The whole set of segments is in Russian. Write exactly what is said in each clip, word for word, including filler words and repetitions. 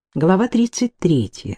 Глава тридцать третья.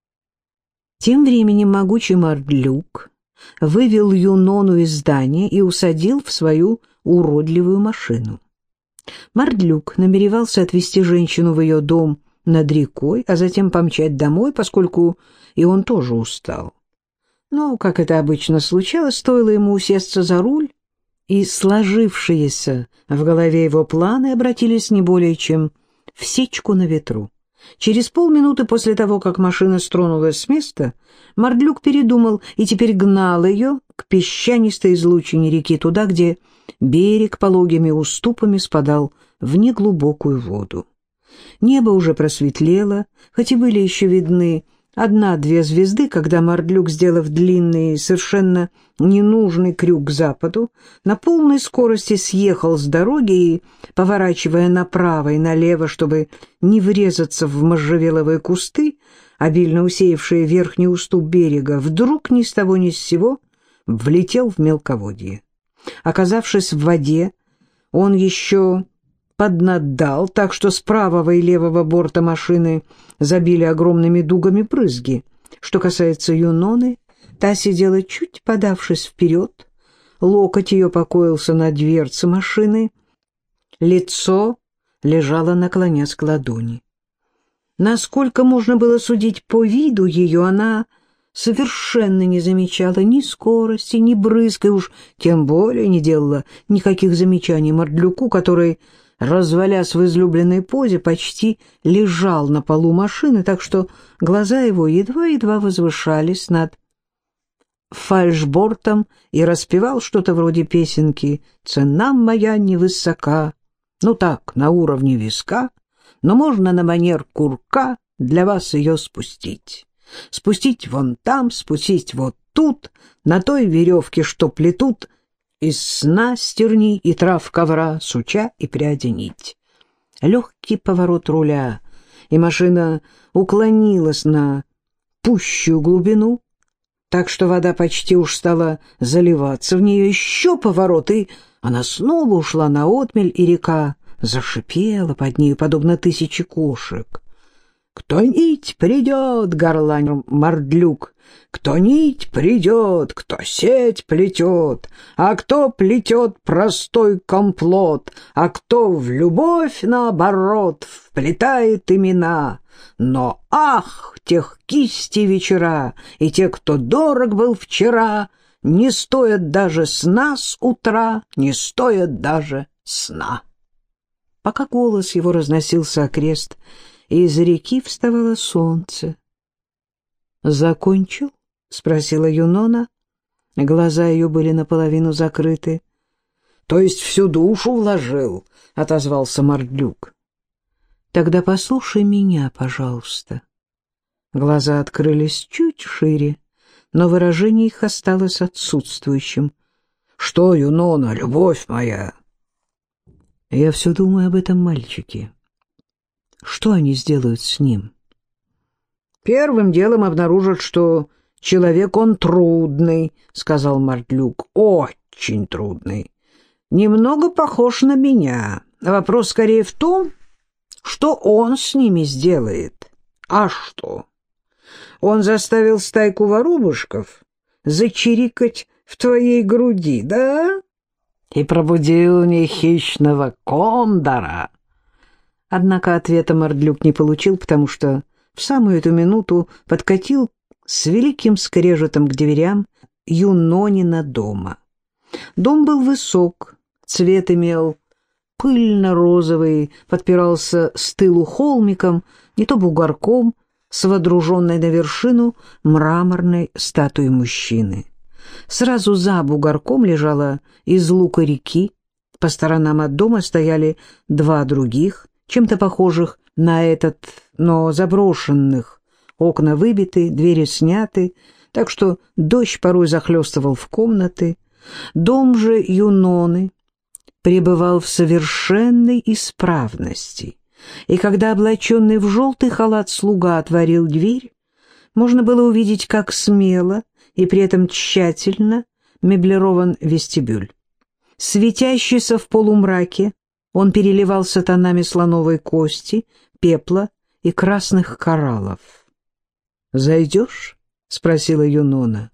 Тем временем могучий Мардлюк вывел Юнону из здания и усадил в свою уродливую машину. Мардлюк намеревался отвезти женщину в ее дом над рекой, а затем помчать домой, поскольку и он тоже устал. Но, как это обычно случалось, стоило ему усесться за руль, и сложившиеся в голове его планы обратились не более чем в сечку на ветру. Через полминуты после того, как машина стронулась с места, Мардлюк передумал и теперь гнал ее к песчанистой излучине реки, туда, где берег пологими уступами спадал в неглубокую воду. Небо уже просветлело, хоть и были еще видны одна-две звезды, когда Мардлюк, сделав длинный, совершенно ненужный крюк к западу, на полной скорости съехал с дороги и, поворачивая направо и налево, чтобы не врезаться в можжевеловые кусты, обильно усеявшие верхний уступ берега, вдруг ни с того ни с сего влетел в мелководье. Оказавшись в воде, он еще поднаддал, так что с правого и левого борта машины забили огромными дугами брызги. Что касается Юноны, та сидела чуть подавшись вперед, локоть ее покоился на дверце машины, лицо лежало наклонясь к ладони. Насколько можно было судить по виду ее, она совершенно не замечала ни скорости, ни брызг, и уж тем более не делала никаких замечаний Мардлюку, который, развалясь в излюбленной позе, почти лежал на полу машины, так что глаза его едва-едва возвышались над фальшбортом и распевал что-то вроде песенки «Цена моя невысока», ну так, на уровне виска, но можно на манер курка для вас ее спустить. Спустить вон там, спустить вот тут, на той веревке, что плетут из снастерней и трав ковра, суча и пряди нить. Легкий поворот руля, и машина уклонилась на пущую глубину, так что вода почти уж стала заливаться в нее. Еще поворот, и она снова ушла на отмель, и река зашипела под нею, подобно тысяче кошек. «Кто нить придет?» — горланил Мардлюк. «Кто нить придет, кто сеть плетет, а кто плетет простой комплот, а кто в любовь, наоборот, вплетает имена. Но ах, тех кисти вечера, и те, кто дорог был вчера, не стоят даже сна с утра, не стоят даже сна». Пока голос его разносился окрест, из реки вставало солнце. «Закончил?» — спросила Юнона. Глаза ее были наполовину закрыты. «То есть всю душу вложил?» — отозвался Мардлюк. «Тогда послушай меня, пожалуйста». Глаза открылись чуть шире, но выражение их осталось отсутствующим. «Что, Юнона, любовь моя?» «Я все думаю об этом мальчике. Что они сделают с ним?» «Первым делом обнаружат, что человек он трудный», — сказал Мардлюк. «Очень трудный. Немного похож на меня. Вопрос скорее в том, что он с ними сделает». «А что? Он заставил стайку воробушков зачирикать в твоей груди, да? И пробудил в ней хищного кондора». Однако ответа Мардлюк не получил, потому что в самую эту минуту подкатил с великим скрежетом к дверям Юнонина дома. Дом был высок, цвет имел пыльно-розовый, подпирался с тылу холмиком, не то бугорком, с водруженной на вершину мраморной статуей мужчины. Сразу за бугорком лежала излука реки, по сторонам от дома стояли два других, чем-то похожих на этот, но заброшенных. Окна выбиты, двери сняты, так что дождь порой захлестывал в комнаты. Дом же Юноны пребывал в совершенной исправности, и когда облаченный в желтый халат слуга отворил дверь, можно было увидеть, как смело и при этом тщательно меблирован вестибюль. Светящийся в полумраке, он переливался тонами слоновой кости, пепла и красных кораллов. «Зайдешь?» — спросила Юнона.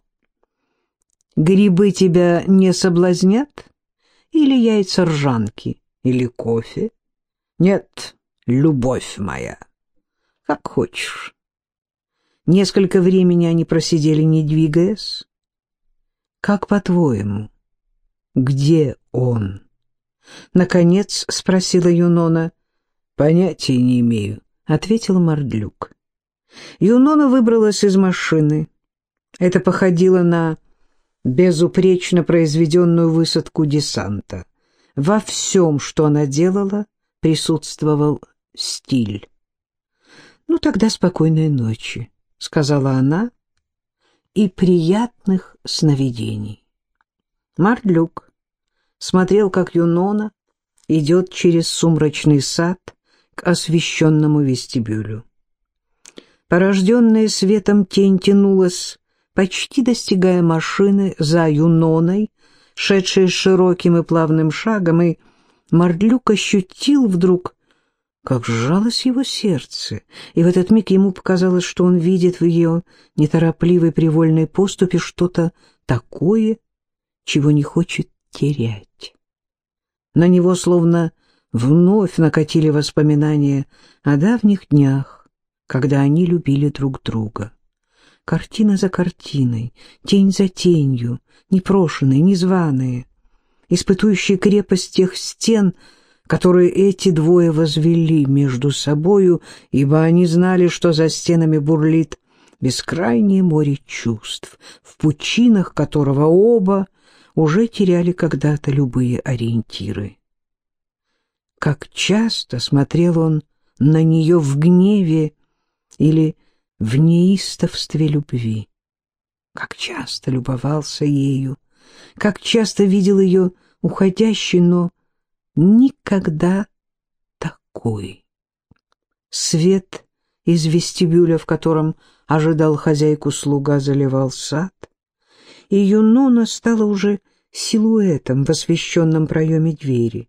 «Грибы тебя не соблазнят? Или яйца ржанки? Или кофе?» «Нет, любовь моя. Как хочешь». Несколько времени они просидели, не двигаясь. «Как по-твоему, где он?» Наконец спросила Юнона. «Понятия не имею», — ответил Мардлюк. Юнона выбралась из машины. Это походило на безупречно произведенную высадку десанта. Во всем, что она делала, присутствовал стиль. «Ну, тогда спокойной ночи», — сказала она, — «и приятных сновидений». Мардлюк смотрел, как Юнона идет через сумрачный сад к освещенному вестибюлю. Порожденная светом тень тянулась, почти достигая машины, за Юноной, шедшей широким и плавным шагом, и Мардлюк ощутил вдруг, как сжалось его сердце, и в этот миг ему показалось, что он видит в ее неторопливой привольной поступе что-то такое, чего не хочет терять. На него словно вновь накатили воспоминания о давних днях, когда они любили друг друга. Картина за картиной, тень за тенью, непрошенные, незваные, испытующие крепость тех стен, которые эти двое возвели между собою, ибо они знали, что за стенами бурлит бескрайнее море чувств, в пучинах которого оба уже теряли когда-то любые ориентиры. Как часто смотрел он на нее в гневе или в неистовстве любви. Как часто любовался ею, как часто видел ее уходящей, но никогда такой. Свет из вестибюля, в котором ожидал хозяйку слуга, заливал сад, и Юнона стала уже силуэтом в освещенном проеме двери.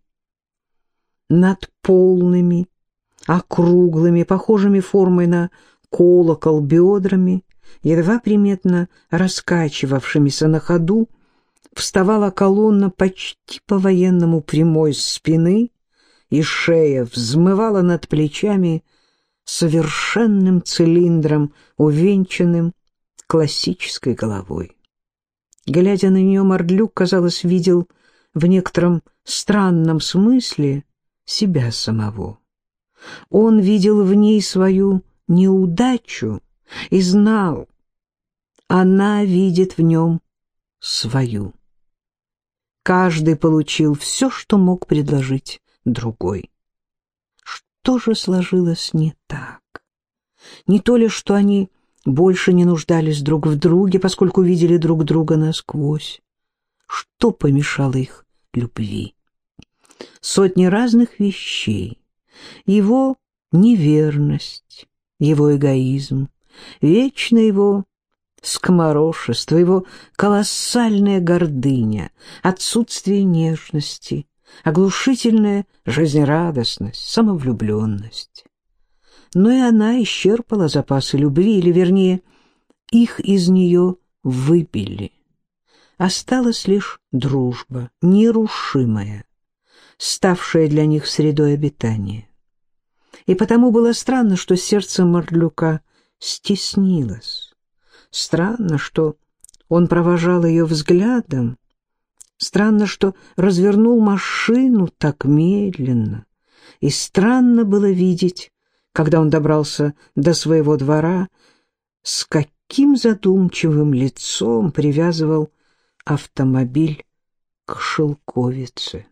Над полными, округлыми, похожими формой на колокол бедрами, едва приметно раскачивавшимися на ходу, вставала колонна почти по-военному прямой спины, и шея взмывала над плечами совершенным цилиндром, увенчанным классической головой. Глядя на нее, Мардлюк, казалось, видел в некотором странном смысле себя самого. Он видел в ней свою неудачу и знал, она видит в нем свою. Каждый получил все, что мог предложить другой. Что же сложилось не так? Не то ли, что они больше не нуждались друг в друге, поскольку видели друг друга насквозь? Что помешало их любви? Сотни разных вещей. Его неверность, его эгоизм, вечно его скоморошество, его колоссальная гордыня, отсутствие нежности, оглушительная жизнерадостность, самовлюбленность. Но и она исчерпала запасы любви, или, вернее, их из нее выпили. Осталась лишь дружба, нерушимая, ставшая для них средой обитания. И потому было странно, что сердце Мардлюка стеснилось. Странно, что он провожал ее взглядом. Странно, что развернул машину так медленно. И странно было видеть, когда он добрался до своего двора, с каким задумчивым лицом привязывал автомобиль к шелковице.